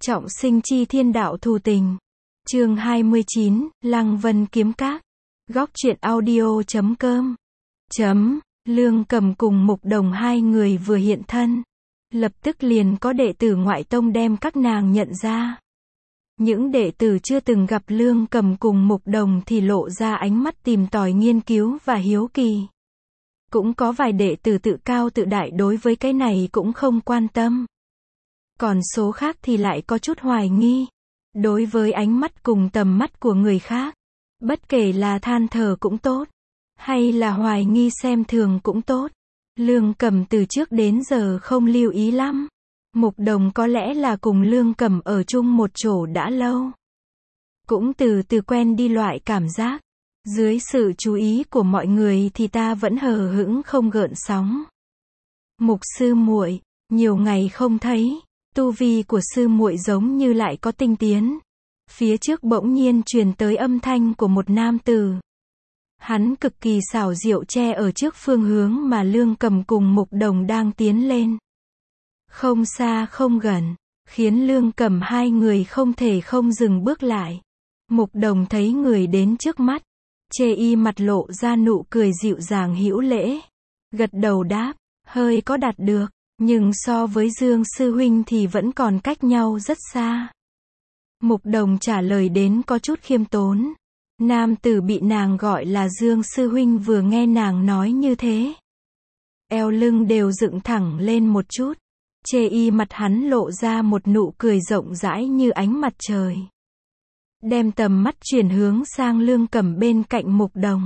Trọng sinh chi thiên đạo thù tình. Chương 29, Lăng Vân kiếm các. Góc truyện audio.com. Lương Cầm cùng Mục Đồng hai người vừa hiện thân, lập tức liền có đệ tử ngoại tông đem các nàng nhận ra. Những đệ tử chưa từng gặp Lương Cầm cùng Mục Đồng thì lộ ra ánh mắt tìm tòi nghiên cứu và hiếu kỳ. Cũng có vài đệ tử tự cao tự đại đối với cái này cũng không quan tâm. Còn số khác thì lại có chút hoài nghi. Đối với ánh mắt cùng tầm mắt của người khác, bất kể là than thở cũng tốt, hay là hoài nghi xem thường cũng tốt, Lương Cầm từ trước đến giờ không lưu ý lắm. Mục Đồng có lẽ là cùng Lương Cầm ở chung một chỗ đã lâu, cũng từ từ quen đi loại cảm giác. Dưới sự chú ý của mọi người thì ta vẫn hờ hững không gợn sóng. Mục sư muội, nhiều ngày không thấy, tu vi của sư muội giống như lại có tinh tiến. Phía trước bỗng nhiên truyền tới âm thanh của một nam tử. Hắn cực kỳ xảo diệu che ở trước phương hướng mà Lương Cầm cùng Mục Đồng đang tiến lên. Không xa không gần, khiến Lương Cầm hai người không thể không dừng bước lại. Mục Đồng thấy người đến trước mắt, chê y mặt lộ ra nụ cười dịu dàng hữu lễ, gật đầu đáp, hơi có đạt được, nhưng so với Dương sư huynh thì vẫn còn cách nhau rất xa. Mục Đồng trả lời đến có chút khiêm tốn. Nam tử bị nàng gọi là Dương sư huynh vừa nghe nàng nói như thế, eo lưng đều dựng thẳng lên một chút, chê y mặt hắn lộ ra một nụ cười rộng rãi như ánh mặt trời. Đem tầm mắt chuyển hướng sang Lương Cầm bên cạnh Mục Đồng.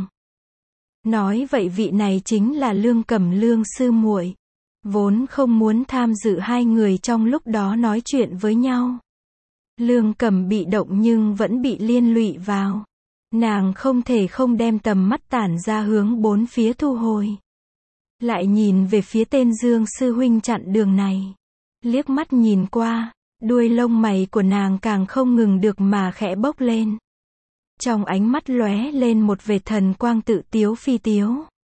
Nói vậy vị này chính là Lương Cầm Lương sư muội. Vốn không muốn tham dự hai người trong lúc đó nói chuyện với nhau. Lương Cầm bị động nhưng vẫn bị liên lụy vào. Nàng không thể không đem tầm mắt tản ra hướng bốn phía thu hồi. Lại nhìn về phía tên Dương sư huynh chặn đường này. Liếc mắt nhìn qua, đuôi lông mày của nàng càng không ngừng được mà khẽ bốc lên. Trong ánh mắt lóe lên một vệt thần quang tự tiếu phi tiếu.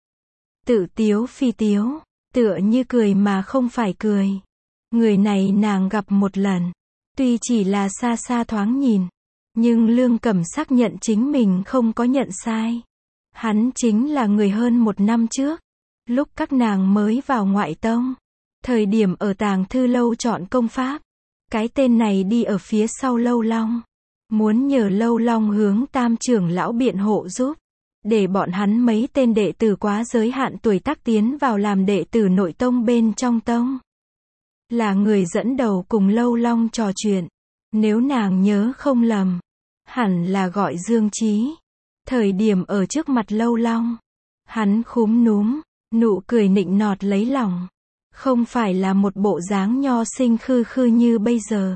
Tự tiếu phi tiếu, tựa như cười mà không phải cười. Người này nàng gặp một lần, tuy chỉ là xa xa thoáng nhìn, nhưng Lương Cầm xác nhận chính mình không có nhận sai. Hắn chính là người hơn một năm trước, lúc các nàng mới vào ngoại tông, thời điểm ở Tàng Thư Lâu chọn công pháp. Cái tên này đi ở phía sau Lâu Long, muốn nhờ Lâu Long hướng Tam trưởng lão biện hộ giúp, để bọn hắn mấy tên đệ tử quá giới hạn tuổi tác tiến vào làm đệ tử nội tông bên trong tông. Là người dẫn đầu cùng Lâu Long trò chuyện, nếu nàng nhớ không lầm, hẳn là gọi Dương Chí. Thời điểm ở trước mặt Lâu Long, hắn khúm núm, nụ cười nịnh nọt lấy lòng. Không phải là một bộ dáng nho sinh khư khư như bây giờ.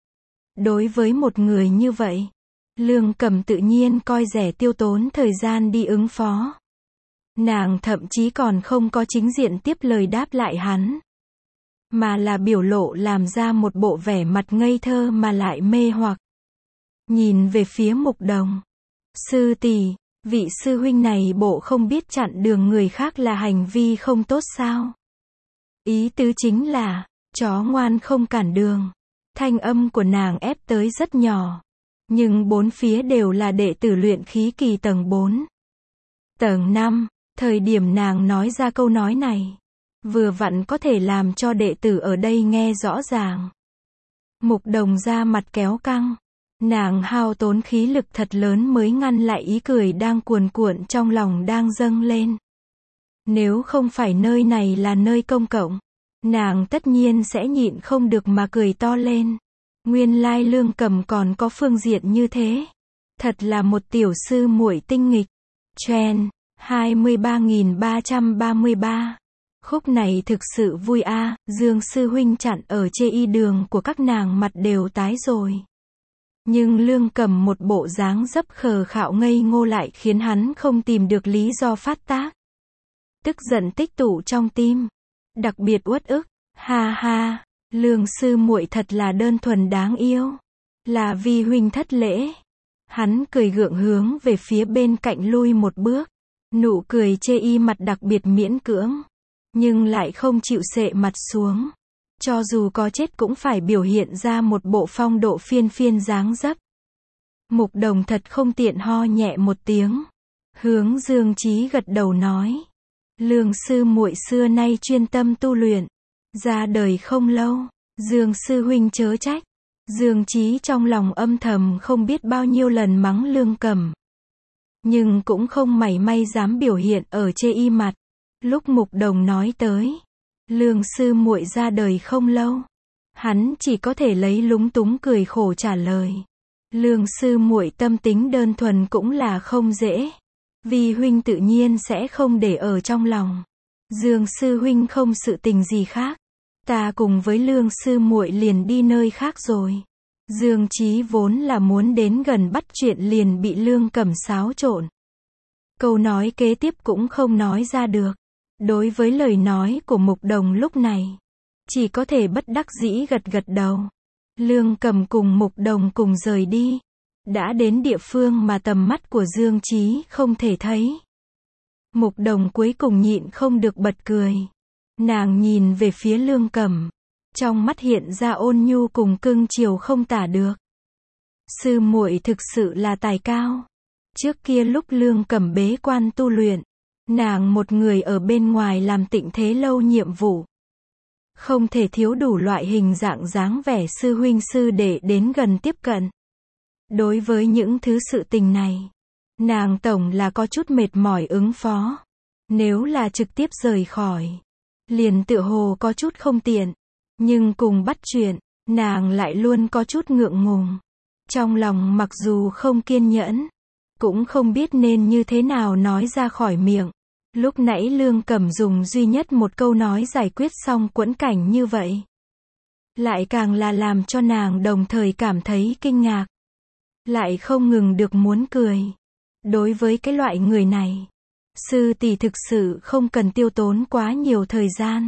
Đối với một người như vậy, Lương Cầm tự nhiên coi rẻ tiêu tốn thời gian đi ứng phó. Nàng thậm chí còn không có chính diện tiếp lời đáp lại hắn, mà là biểu lộ làm ra một bộ vẻ mặt ngây thơ mà lại mê hoặc. Nhìn về phía Mục Đồng. Sư tỷ, vị sư huynh này bộ không biết chặn đường người khác là hành vi không tốt sao? Ý tứ chính là, chó ngoan không cản đường. Thanh âm của nàng ép tới rất nhỏ. Nhưng bốn phía đều là đệ tử luyện khí kỳ tầng 4. Tầng 5, thời điểm nàng nói ra câu nói này, vừa vặn có thể làm cho đệ tử ở đây nghe rõ ràng. Mục Đồng ra mặt kéo căng. Nàng hao tốn khí lực thật lớn mới ngăn lại ý cười đang cuồn cuộn trong lòng đang dâng lên. Nếu không phải nơi này là nơi công cộng, nàng tất nhiên sẽ nhịn không được mà cười to lên. Nguyên lai Lương Cầm còn có phương diện như thế. Thật là một tiểu sư muội tinh nghịch. Trend 23.333. Khúc này thực sự vui a. Dương sư huynh chặn ở chê y đường của các nàng mặt đều tái rồi. Nhưng Lương Cầm một bộ dáng dấp khờ khạo ngây ngô lại khiến hắn không tìm được lý do phát tác. Tức giận tích tụ trong tim, đặc biệt uất ức. Ha ha, Lương sư muội thật là đơn thuần đáng yêu, là vi huynh thất lễ. Hắn cười gượng hướng về phía bên cạnh lui một bước, nụ cười chê y mặt đặc biệt miễn cưỡng, nhưng lại không chịu sệ mặt xuống. Cho dù có chết cũng phải biểu hiện ra một bộ phong độ phiên phiên dáng dấp. Mục Đồng thật không tiện ho nhẹ một tiếng. Hướng Dương Chí gật đầu nói. Lương sư muội xưa nay chuyên tâm tu luyện. Ra đời không lâu. Dương sư huynh chớ trách. Dương Chí trong lòng âm thầm không biết bao nhiêu lần mắng Lương Cẩm. Nhưng cũng không mảy may dám biểu hiện ở chê y mặt. Lúc Mục Đồng nói tới. Lương sư muội ra đời không lâu. Hắn chỉ có thể lấy lúng túng cười khổ trả lời. Lương sư muội tâm tính đơn thuần cũng là không dễ. Vì huynh tự nhiên sẽ không để ở trong lòng. Dương sư huynh không sự tình gì khác. Ta cùng với Lương sư muội liền đi nơi khác rồi. Dương Chí vốn là muốn đến gần bắt chuyện liền bị Lương Cẩm xáo trộn. Câu nói kế tiếp cũng không nói ra được. Đối với lời nói của Mục Đồng lúc này, chỉ có thể bất đắc dĩ gật gật đầu. Lương Cẩm cùng Mục Đồng cùng rời đi. Đã đến địa phương mà tầm mắt của Dương Chí không thể thấy. Mục Đồng cuối cùng nhịn không được bật cười. Nàng nhìn về phía Lương Cẩm. Trong mắt hiện ra ôn nhu cùng cưng chiều không tả được. Sư muội thực sự là tài cao. Trước kia lúc Lương Cẩm bế quan tu luyện, nàng một người ở bên ngoài làm tịnh thế lâu nhiệm vụ. Không thể thiếu đủ loại hình dạng dáng vẻ sư huynh sư đệ đến gần tiếp cận. Đối với những thứ sự tình này, nàng tổng là có chút mệt mỏi ứng phó. Nếu là trực tiếp rời khỏi, liền tựa hồ có chút không tiện. Nhưng cùng bắt chuyện, nàng lại luôn có chút ngượng ngùng. Trong lòng mặc dù không kiên nhẫn, cũng không biết nên như thế nào nói ra khỏi miệng. Lúc nãy Lương Cẩm dùng duy nhất một câu nói giải quyết xong quẫn cảnh như vậy. Lại càng là làm cho nàng đồng thời cảm thấy kinh ngạc. Lại không ngừng được muốn cười. Đối với cái loại người này, sư tỷ thực sự không cần tiêu tốn quá nhiều thời gian.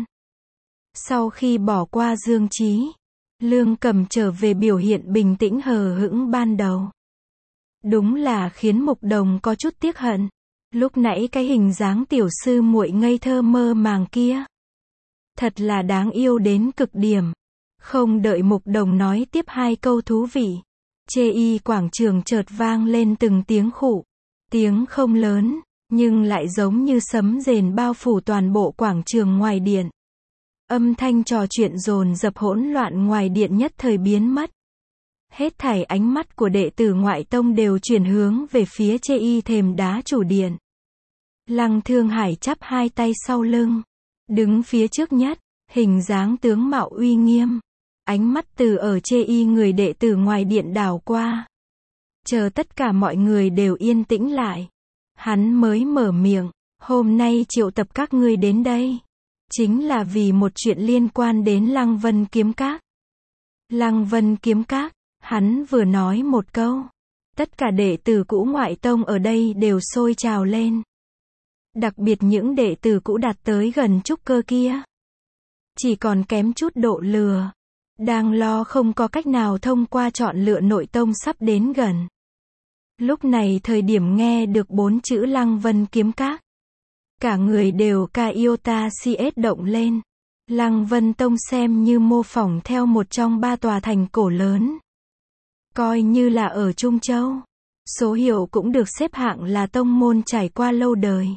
Sau khi bỏ qua Dương Chí, Lương Cẩm trở về biểu hiện bình tĩnh hờ hững ban đầu. Đúng là khiến Mục Đồng có chút tiếc hận. Lúc nãy cái hình dáng tiểu sư muội ngây thơ mơ màng kia, thật là đáng yêu đến cực điểm. Không đợi Mục Đồng nói tiếp hai câu thú vị, chê y quảng trường chợt vang lên từng tiếng khụ. Tiếng không lớn, nhưng lại giống như sấm rền bao phủ toàn bộ quảng trường ngoài điện. Âm thanh trò chuyện dồn dập hỗn loạn ngoài điện nhất thời biến mất. Hết thảy ánh mắt của đệ tử ngoại tông đều chuyển hướng về phía chê y thềm đá chủ điện. Lăng Thương Hải chắp hai tay sau lưng, đứng phía trước nhất, hình dáng tướng mạo uy nghiêm. Ánh mắt từ ở chê y người đệ tử ngoài điện đảo qua. Chờ tất cả mọi người đều yên tĩnh lại, hắn mới mở miệng. Hôm nay triệu tập các ngươi đến đây, chính là vì một chuyện liên quan đến Lăng Vân Kiếm Các. Lăng Vân Kiếm Các, hắn vừa nói một câu, tất cả đệ tử cũ ngoại tông ở đây đều sôi trào lên. Đặc biệt những đệ tử cũ đạt tới gần trúc cơ kia, chỉ còn kém chút độ lừa, đang lo không có cách nào thông qua chọn lựa nội tông sắp đến gần. Lúc này thời điểm nghe được 4 chữ Lăng Vân Kiếm Các, cả người đều ca yêu ta si ết động lên. Lăng Vân Tông xem như mô phỏng theo một trong 3 tòa thành cổ lớn, coi như là ở Trung Châu, số hiệu cũng được xếp hạng là tông môn trải qua lâu đời,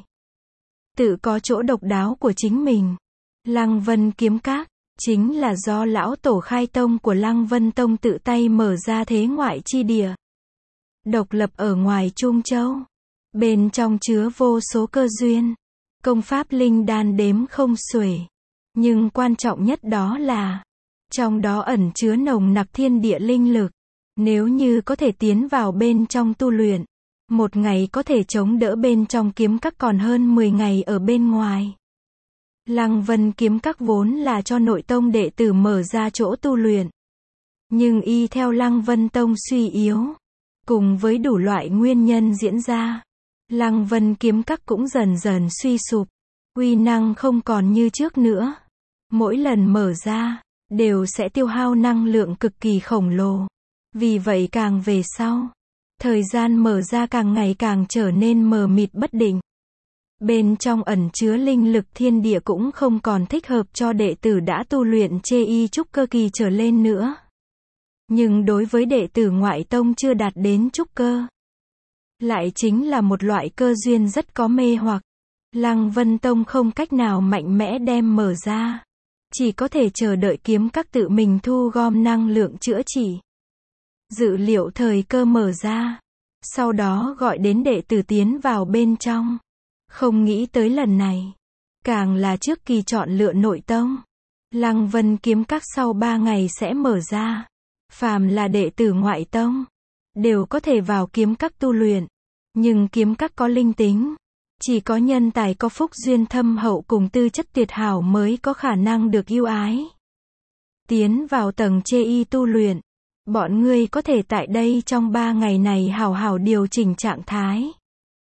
tự có chỗ độc đáo của chính mình. Lăng Vân Kiếm Các chính là do lão tổ khai tông của Lăng Vân Tông tự tay mở ra thế ngoại chi địa, độc lập ở ngoài Trung Châu. Bên trong chứa vô số cơ duyên, công pháp linh đan đếm không xuể. Nhưng quan trọng nhất đó là, trong đó ẩn chứa nồng nặc thiên địa linh lực. Nếu như có thể tiến vào bên trong tu luyện, một ngày có thể chống đỡ bên trong kiếm các còn hơn 10 ngày ở bên ngoài. Lăng Vân Kiếm Các vốn là cho nội tông đệ tử mở ra chỗ tu luyện. Nhưng y theo Lăng Vân Tông suy yếu, cùng với đủ loại nguyên nhân diễn ra, Lăng Vân Kiếm Các cũng dần dần suy sụp, uy năng không còn như trước nữa. Mỗi lần mở ra, đều sẽ tiêu hao năng lượng cực kỳ khổng lồ. Vì vậy càng về sau, thời gian mở ra càng ngày càng trở nên mờ mịt bất định. Bên trong ẩn chứa linh lực thiên địa cũng không còn thích hợp cho đệ tử đã tu luyện chê y trúc cơ kỳ trở lên nữa. Nhưng đối với đệ tử ngoại tông chưa đạt đến trúc cơ, lại chính là một loại cơ duyên rất có mê hoặc. Lăng Vân Tông không cách nào mạnh mẽ đem mở ra. Chỉ có thể chờ đợi kiếm các tự mình thu gom năng lượng chữa trị. Dự liệu thời cơ mở ra. Sau đó gọi đến đệ tử tiến vào bên trong. Không nghĩ tới lần này. Càng là trước kỳ chọn lựa nội tông. Lăng Vân kiếm các sau 3 ngày sẽ mở ra. Phàm là đệ tử ngoại tông. Đều có thể vào kiếm các tu luyện. Nhưng kiếm các có linh tính. Chỉ có nhân tài có phúc duyên thâm hậu cùng tư chất tuyệt hảo mới có khả năng được ưu ái. Tiến vào tầng chê y tu luyện. Bọn ngươi có thể tại đây trong 3 ngày này hảo hảo điều chỉnh trạng thái.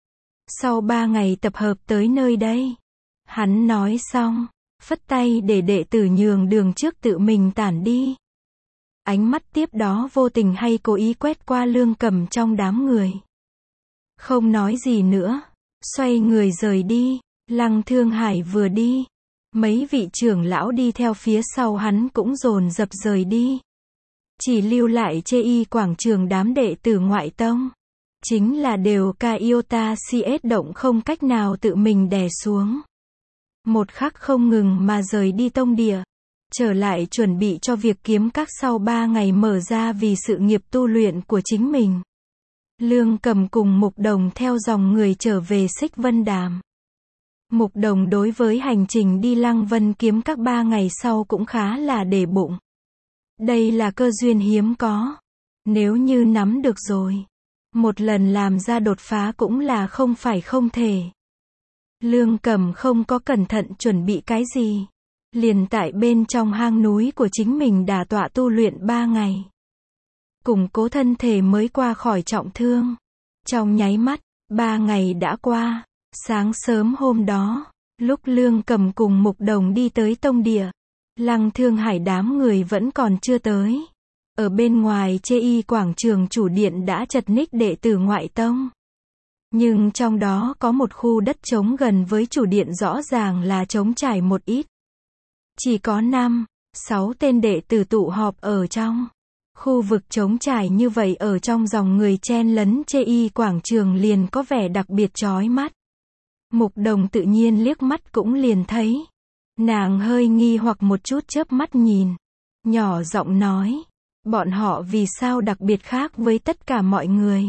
Sau 3 ngày tập hợp tới nơi đây. Hắn nói xong, phất tay để đệ tử nhường đường trước tự mình tản đi. Ánh mắt tiếp đó vô tình hay cố ý quét qua Lương Cầm trong đám người. Không nói gì nữa. Xoay người rời đi. Lăng Thương Hải vừa đi. Mấy vị trưởng lão đi theo phía sau hắn cũng dồn dập rời đi. Chỉ lưu lại chê y quảng trường đám đệ tử ngoại tông. Chính là đều ca iota CS động không cách nào tự mình đè xuống. Một khắc không ngừng mà rời đi tông địa. Trở lại chuẩn bị cho việc kiếm các sau 3 ngày mở ra vì sự nghiệp tu luyện của chính mình. Lương Cầm cùng Mục Đồng theo dòng người trở về Xích Vân Đàm. Mục Đồng đối với hành trình đi Lăng Vân kiếm các 3 ngày sau cũng khá là để bụng. Đây là cơ duyên hiếm có. Nếu như nắm được rồi, một lần làm ra đột phá cũng là không phải không thể. Lương Cầm không có cẩn thận chuẩn bị cái gì. Liền tại bên trong hang núi của chính mình đả tọa tu luyện 3 ngày. Củng cố thân thể mới qua khỏi trọng thương. Trong nháy mắt, 3 ngày đã qua. Sáng sớm hôm đó, lúc Lương Cầm cùng Mục Đồng đi tới tông địa, Lăng Thương Hải đám người vẫn còn chưa tới. Ở bên ngoài chê y quảng trường chủ điện đã chật ních đệ tử ngoại tông. Nhưng trong đó có một khu đất trống gần với chủ điện rõ ràng là trống trải một ít. Chỉ có 5-6 tên đệ tử tụ họp ở trong. Khu vực trống trải như vậy ở trong dòng người chen lấn chê y quảng trường liền có vẻ đặc biệt chói mắt. Mục Đồng tự nhiên liếc mắt cũng liền thấy. Nàng hơi nghi hoặc một chút chớp mắt nhìn. Nhỏ giọng nói. Bọn họ vì sao đặc biệt khác với tất cả mọi người.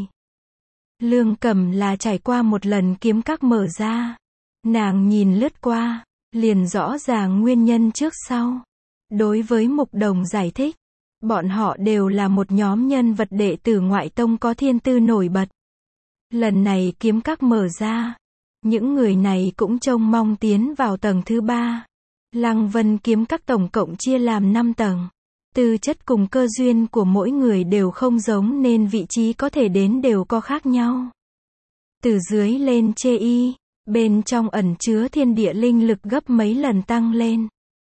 Lương Cầm là trải qua một lần kiếm các mở ra. Nàng nhìn lướt qua. Liền rõ ràng nguyên nhân trước sau. Đối với Mục Đồng giải thích. Bọn họ đều là một nhóm nhân vật đệ tử ngoại tông có thiên tư nổi bật. Lần này kiếm các mở ra. Những người này cũng trông mong tiến vào tầng thứ 3. Lăng Vân kiếm các tổng cộng chia làm 5 tầng. Tư chất cùng cơ duyên của mỗi người đều không giống nên vị trí có thể đến đều có khác nhau. Từ dưới lên chê y, bên trong ẩn chứa thiên địa linh lực gấp mấy lần tăng lên.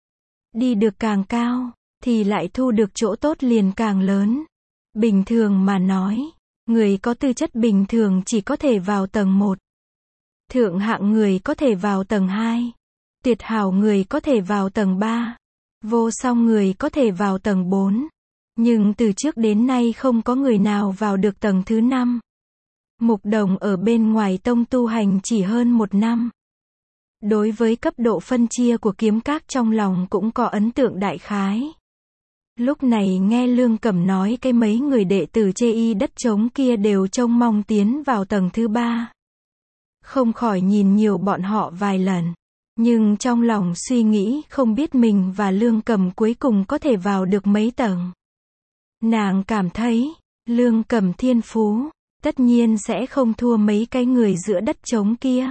Đi được càng cao, thì lại thu được chỗ tốt liền càng lớn. Bình thường mà nói, người có tư chất bình thường chỉ có thể vào tầng 1. Thượng hạng người có thể vào tầng 2. Tuyệt hảo người có thể vào tầng 3. Vô song người có thể vào tầng 4. Nhưng từ trước đến nay không có người nào vào được tầng thứ 5. Mục Đồng ở bên ngoài tông tu hành chỉ hơn 1 năm. Đối với cấp độ phân chia của kiếm các trong lòng cũng có ấn tượng đại khái. Lúc này nghe Lương Cầm nói cái mấy người đệ tử chê y đất trống kia đều trông mong tiến vào tầng thứ 3. Không khỏi nhìn nhiều bọn họ vài lần. Nhưng trong lòng suy nghĩ không biết mình và Lương Cầm cuối cùng có thể vào được mấy tầng. Nàng cảm thấy, Lương Cầm thiên phú, tất nhiên sẽ không thua mấy cái người giữa đất trống kia.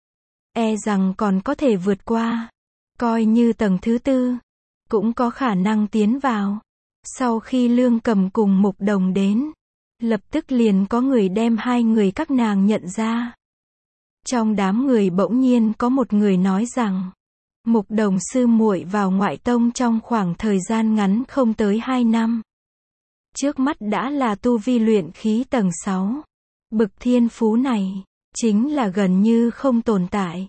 E rằng còn có thể vượt qua. Coi như tầng thứ 4, cũng có khả năng tiến vào. Sau khi Lương Cầm cùng Mục Đồng đến, lập tức liền có người đem hai người các nàng nhận ra. Trong đám người bỗng nhiên có một người nói rằng, Mục Đồng sư muội vào ngoại tông trong khoảng thời gian ngắn không tới 2 năm. Trước mắt đã là tu vi luyện khí tầng 6. Bực thiên phú này, chính là gần như không tồn tại.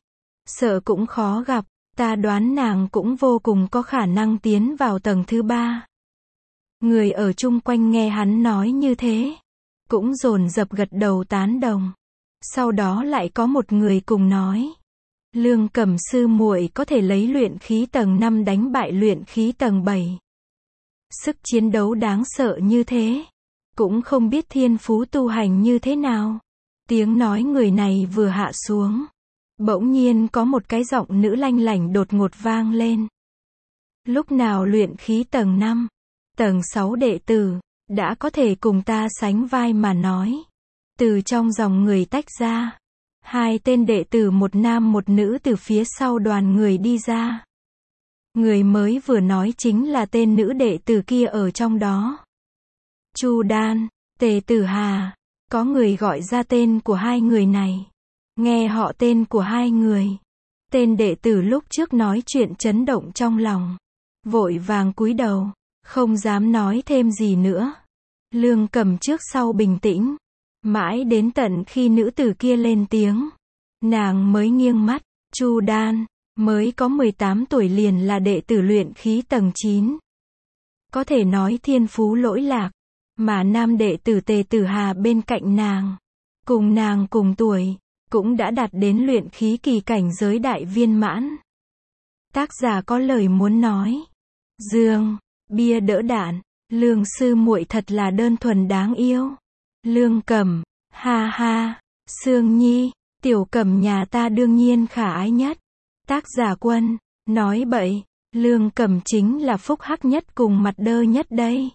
sợ cũng khó gặp, ta đoán nàng cũng vô cùng có khả năng tiến vào tầng thứ 3. Người ở chung quanh nghe hắn nói như thế, cũng dồn dập gật đầu tán đồng. Sau đó lại có một người cùng nói, Lương Cẩm sư muội có thể lấy luyện khí tầng 5 đánh bại luyện khí tầng 7. Sức chiến đấu đáng sợ như thế, cũng không biết thiên phú tu hành như thế nào. Tiếng nói người này vừa hạ xuống, bỗng nhiên có một cái giọng nữ lanh lảnh đột ngột vang lên. Lúc nào luyện khí tầng 5, tầng 6 đệ tử, đã có thể cùng ta sánh vai mà nói. Từ trong dòng người tách ra, 2 tên đệ tử một nam một nữ từ phía sau đoàn người đi ra. Người mới vừa nói chính là tên nữ đệ tử kia ở trong đó. Chu Đan, Tề Tử Hà, có người gọi ra tên của 2 người này. Nghe họ tên của 2 người, tên đệ tử lúc trước nói chuyện chấn động trong lòng, vội vàng cúi đầu, không dám nói thêm gì nữa. Lương Cẩm trước sau bình tĩnh, mãi đến tận khi nữ tử kia lên tiếng, nàng mới nghiêng mắt. Chu Đan, mới có 18 tuổi liền là đệ tử luyện khí tầng 9. Có thể nói thiên phú lỗi lạc, mà nam đệ tử Tề Tử Hà bên cạnh nàng, cùng nàng cùng tuổi, cũng đã đạt đến luyện khí kỳ cảnh giới đại viên mãn. Tác giả có lời muốn nói. Dương, bia đỡ đạn, Lương sư muội thật là đơn thuần đáng yêu. Lương Cẩm, ha ha, Sương Nhi, tiểu Cẩm nhà ta đương nhiên khả ái nhất. Tác giả Quân, nói bậy, Lương Cẩm chính là phúc hắc nhất cùng mặt đơ nhất đây.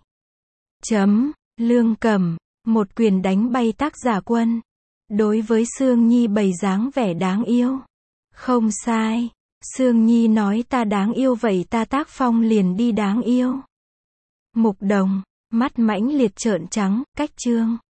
Lương Cẩm, một quyền đánh bay tác giả Quân. Đối với Sương Nhi bày dáng vẻ đáng yêu. Không sai, Sương Nhi nói ta đáng yêu vậy ta tác phong liền đi đáng yêu. Mục Đồng, mắt mãnh liệt trợn trắng, cách chương.